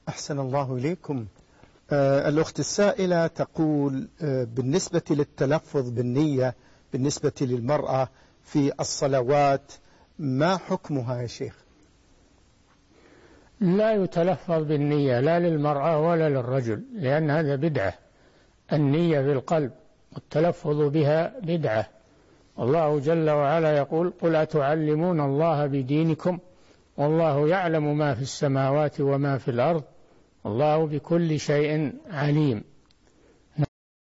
أحسن الله إليكم. الأخت السائلة تقول بالنسبة للتلفظ بالنية بالنسبة للمرأة في الصلوات ما حكمها يا شيخ؟ لا يتلفظ بالنية لا للمرأة ولا للرجل، لأن هذا بدعة. النية في القلب والتلفظ بها بدعة. الله جل وعلا يقول: قل أتعلمون الله بدينكم والله يعلم ما في السماوات وما في الأرض والله بكل شيء عليم.